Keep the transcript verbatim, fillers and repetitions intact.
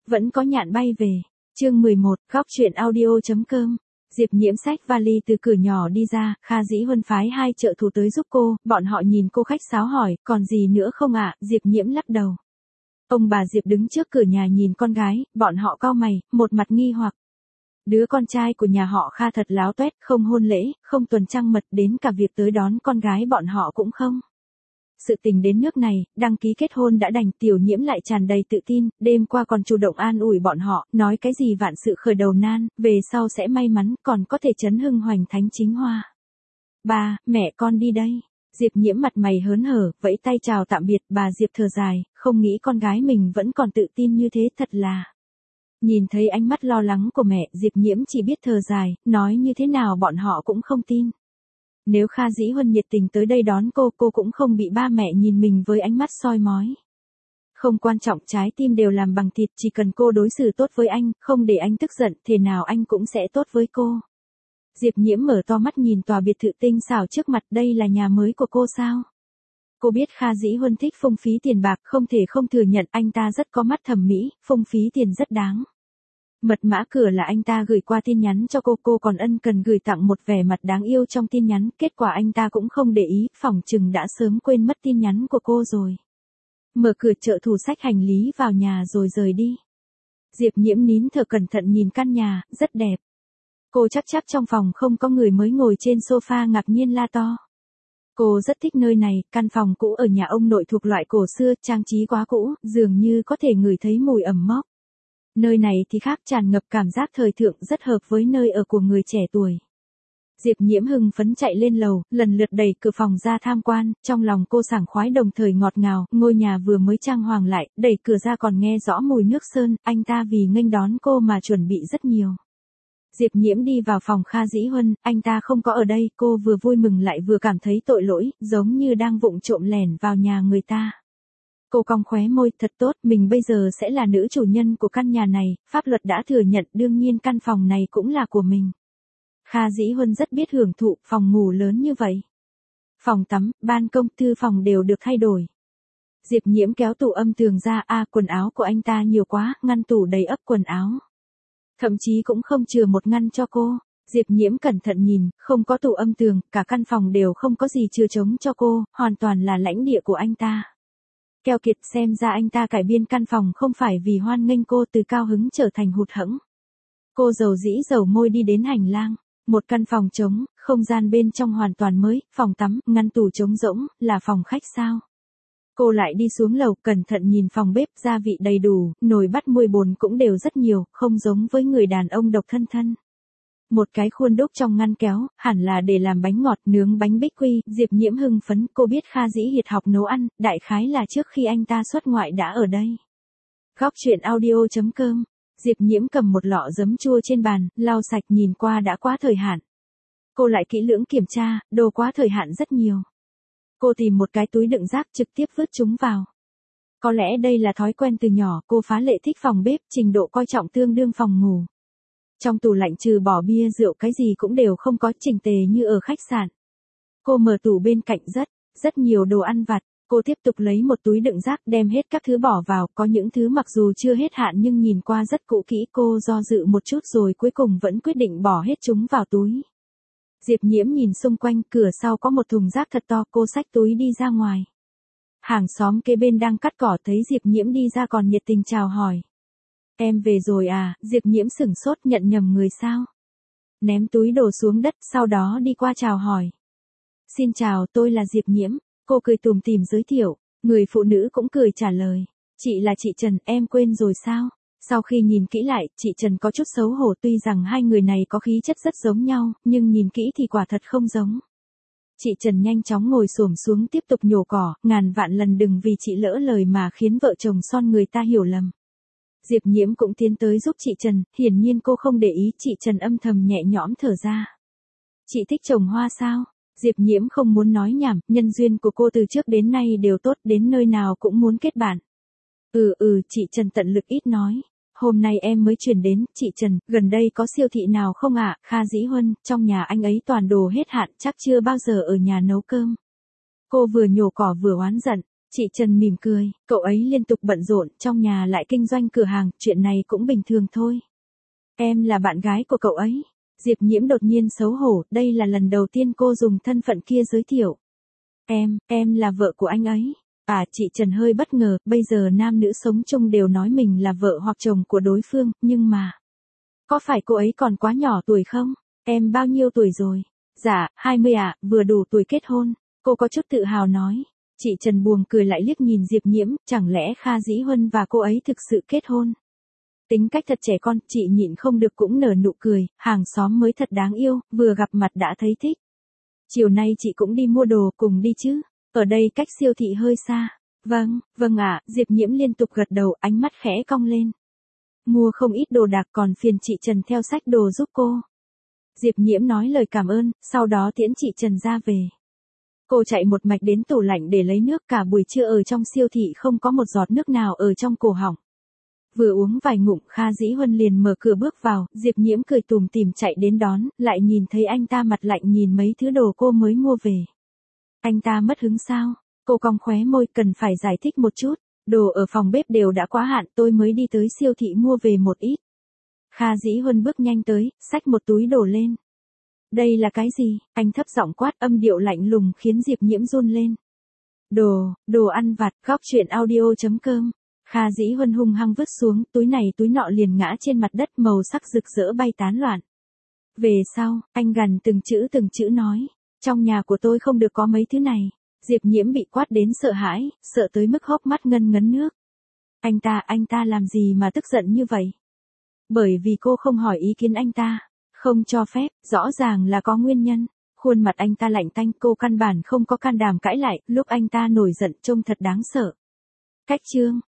vẫn có nhạn bay về. Chương mười một, góc truyện audio chấm com. Diệp Nhiễm xách vali từ cửa nhỏ đi ra, Kha Dĩ Huân phái hai trợ thủ tới giúp cô, bọn họ nhìn cô khách sáo hỏi, còn gì nữa không ạ? Diệp Nhiễm lắc đầu. Ông bà Diệp đứng trước cửa nhà nhìn con gái, bọn họ cau mày, một mặt nghi hoặc. Đứa con trai của nhà họ Kha thật láo tuét, không hôn lễ, không tuần trăng mật, đến cả việc tới đón con gái bọn họ cũng không. Sự tình đến nước này, đăng ký kết hôn đã đành, Tiểu Nhiễm lại tràn đầy tự tin, đêm qua còn chủ động an ủi bọn họ, nói cái gì vạn sự khởi đầu nan, về sau sẽ may mắn, còn có thể chấn hưng hoành thánh chính hoa. Ba, mẹ con đi đây. Diệp Nhiễm mặt mày hớn hở, vẫy tay chào tạm biệt, bà Diệp thở dài, không nghĩ con gái mình vẫn còn tự tin như thế, thật là. Nhìn thấy ánh mắt lo lắng của mẹ, Diệp Nhiễm chỉ biết thở dài, nói như thế nào bọn họ cũng không tin. Nếu Kha Dĩ Huân nhiệt tình tới đây đón cô, cô cũng không bị ba mẹ nhìn mình với ánh mắt soi mói. Không quan trọng, trái tim đều làm bằng thịt, chỉ cần cô đối xử tốt với anh, không để anh tức giận, thế nào anh cũng sẽ tốt với cô. Diệp Nhiễm mở to mắt nhìn tòa biệt thự tinh xảo trước mặt, đây là nhà mới của cô sao? Cô biết Kha Dĩ Huân thích phung phí tiền bạc, không thể không thừa nhận anh ta rất có mắt thẩm mỹ, phung phí tiền rất đáng. Mật mã cửa là anh ta gửi qua tin nhắn cho cô, cô còn ân cần gửi tặng một vẻ mặt đáng yêu trong tin nhắn, kết quả anh ta cũng không để ý, phỏng chừng đã sớm quên mất tin nhắn của cô rồi. Mở cửa, trợ thủ xách hành lý vào nhà rồi rời đi. Diệp Nhiễm nín thở cẩn thận nhìn căn nhà, rất đẹp. Cô chắc chắc trong phòng không có người, mới ngồi trên sofa ngạc nhiên la to. Cô rất thích nơi này, căn phòng cũ ở nhà ông nội thuộc loại cổ xưa, trang trí quá cũ, dường như có thể ngửi thấy mùi ẩm mốc. Nơi này thì khác, tràn ngập cảm giác thời thượng, rất hợp với nơi ở của người trẻ tuổi. Diệp Nhiễm hưng phấn chạy lên lầu, lần lượt đẩy cửa phòng ra tham quan, trong lòng cô sảng khoái đồng thời ngọt ngào, ngôi nhà vừa mới trang hoàng lại, đẩy cửa ra còn nghe rõ mùi nước sơn, anh ta vì nghênh đón cô mà chuẩn bị rất nhiều. Diệp Nhiễm đi vào phòng Kha Dĩ Huân, anh ta không có ở đây, cô vừa vui mừng lại vừa cảm thấy tội lỗi, giống như đang vụng trộm lẻn vào nhà người ta. Cô cong khóe môi, thật tốt, mình bây giờ sẽ là nữ chủ nhân của căn nhà này, pháp luật đã thừa nhận, đương nhiên căn phòng này cũng là của mình. Kha Dĩ Huân rất biết hưởng thụ, phòng ngủ lớn như vậy. Phòng tắm, ban công, thư phòng đều được thay đổi. Diệp Nhiễm kéo tủ âm tường ra, a à, quần áo của anh ta nhiều quá, ngăn tủ đầy ắp quần áo. Thậm chí cũng không chừa một ngăn cho cô. Diệp Nhiễm cẩn thận nhìn, không có tủ âm tường, cả căn phòng đều không có gì chừa trống cho cô, hoàn toàn là lãnh địa của anh ta. Keo kiệt, xem ra anh ta cải biên căn phòng không phải vì hoan nghênh cô, từ cao hứng trở thành hụt hẫng. Cô dầu dĩ dầu môi đi đến hành lang, một căn phòng trống, không gian bên trong hoàn toàn mới, phòng tắm, ngăn tủ trống rỗng, là phòng khách sao? Cô lại đi xuống lầu, cẩn thận nhìn phòng bếp, gia vị đầy đủ, nồi bát muôi bồn cũng đều rất nhiều, không giống với người đàn ông độc thân thân. Một cái khuôn đúc trong ngăn kéo, hẳn là để làm bánh ngọt, nướng bánh bích quy. Diệp Nhiễm hưng phấn, cô biết Kha Dĩ Hiệt học nấu ăn, đại khái là trước khi anh ta xuất ngoại đã ở đây. Góc truyện audio chấm com. Diệp Nhiễm cầm một lọ giấm chua trên bàn, lau sạch, nhìn qua đã quá thời hạn. Cô lại kỹ lưỡng kiểm tra, đồ quá thời hạn rất nhiều. Cô tìm một cái túi đựng rác, trực tiếp vứt chúng vào. Có lẽ đây là thói quen từ nhỏ, cô phá lệ thích phòng bếp, trình độ coi trọng tương đương phòng ngủ. Trong tủ lạnh trừ bỏ bia rượu cái gì cũng đều không có, chỉnh tề như ở khách sạn. Cô mở tủ bên cạnh, rất, rất nhiều đồ ăn vặt. Cô tiếp tục lấy một túi đựng rác, đem hết các thứ bỏ vào, có những thứ mặc dù chưa hết hạn nhưng nhìn qua rất cũ kỹ, cô do dự một chút rồi cuối cùng vẫn quyết định bỏ hết chúng vào túi. Diệp Nhiễm nhìn xung quanh, cửa sau có một thùng rác thật to, cô xách túi đi ra ngoài. Hàng xóm kế bên đang cắt cỏ thấy Diệp Nhiễm đi ra còn nhiệt tình chào hỏi. Em về rồi à? Diệp Nhiễm sửng sốt, nhận nhầm người sao? Ném túi đồ xuống đất, sau đó đi qua chào hỏi. Xin chào, tôi là Diệp Nhiễm. Cô cười tủm tỉm giới thiệu, người phụ nữ cũng cười trả lời. Chị là chị Trần, em quên rồi sao? Sau khi nhìn kỹ lại, chị Trần có chút xấu hổ, tuy rằng hai người này có khí chất rất giống nhau, nhưng nhìn kỹ thì quả thật không giống. Chị Trần nhanh chóng ngồi xổm xuống tiếp tục nhổ cỏ, ngàn vạn lần đừng vì chị lỡ lời mà khiến vợ chồng son người ta hiểu lầm. Diệp Nhiễm cũng tiến tới giúp chị Trần, hiển nhiên cô không để ý, chị Trần âm thầm nhẹ nhõm thở ra. Chị thích trồng hoa sao? Diệp Nhiễm không muốn nói nhảm, nhân duyên của cô từ trước đến nay đều tốt, đến nơi nào cũng muốn kết bạn. Ừ ừ, chị Trần tận lực ít nói. Hôm nay em mới chuyển đến, chị Trần, gần đây có siêu thị nào không ạ? À? Kha Dĩ Huân, trong nhà anh ấy toàn đồ hết hạn, chắc chưa bao giờ ở nhà nấu cơm. Cô vừa nhổ cỏ vừa oán giận, Chị Trần mỉm cười, cậu ấy liên tục bận rộn, trong nhà lại kinh doanh cửa hàng, chuyện này cũng bình thường thôi. Em là bạn gái của cậu ấy. Diệp Nhiễm đột nhiên xấu hổ, đây là lần đầu tiên cô dùng thân phận kia giới thiệu. Em, em là vợ của anh ấy. À, chị Trần hơi bất ngờ, bây giờ nam nữ sống chung đều nói mình là vợ hoặc chồng của đối phương, nhưng mà... Có phải cô ấy còn quá nhỏ tuổi không? Em bao nhiêu tuổi rồi? Dạ, hai mươi ạ, vừa đủ tuổi kết hôn. Cô có chút tự hào nói. Chị Trần buồn cười lại liếc nhìn Diệp Nhiễm, chẳng lẽ Kha Dĩ Huân và cô ấy thực sự kết hôn? Tính cách thật trẻ con, chị nhịn không được cũng nở nụ cười, hàng xóm mới thật đáng yêu, vừa gặp mặt đã thấy thích. Chiều nay chị cũng đi mua đồ, cùng đi chứ? Ở đây cách siêu thị hơi xa. Vâng, vâng ạ, Diệp Nhiễm liên tục gật đầu, ánh mắt khẽ cong lên. Mua không ít đồ đạc còn phiền chị Trần theo xách đồ giúp cô. Diệp Nhiễm nói lời cảm ơn, sau đó tiễn chị Trần ra về. Cô chạy một mạch đến tủ lạnh để lấy nước, cả buổi trưa ở trong siêu thị không có một giọt nước nào ở trong cổ họng. Vừa uống vài ngụm, Kha Dĩ Huân liền mở cửa bước vào, Diệp Nhiễm cười tủm tỉm chạy đến đón, lại nhìn thấy anh ta mặt lạnh nhìn mấy thứ đồ cô mới mua về. Anh ta mất hứng sao? Cô cong khóe môi, cần phải giải thích một chút. Đồ ở phòng bếp đều đã quá hạn, tôi mới đi tới siêu thị mua về một ít. Kha Dĩ Huân bước nhanh tới, xách một túi đồ lên. Đây là cái gì? Anh thấp giọng quát, âm điệu lạnh lùng khiến Diệp Nhiễm run lên. Đồ, đồ ăn vặt, góc truyện audio chấm com. Kha Dĩ Huân hung hăng vứt xuống, túi này túi nọ liền ngã trên mặt đất, màu sắc rực rỡ bay tán loạn. Về sau, anh gằn từng chữ từng chữ nói, trong nhà của tôi không được có mấy thứ này. Diệp Nhiễm bị quát đến sợ hãi, sợ tới mức hốc mắt ngân ngấn nước. Anh ta, anh ta làm gì mà tức giận như vậy? Bởi vì cô không hỏi ý kiến anh ta, không cho phép, rõ ràng là có nguyên nhân. Khuôn mặt anh ta lạnh tanh, cô căn bản không có can đảm cãi lại, lúc anh ta nổi giận trông thật đáng sợ. Cách chương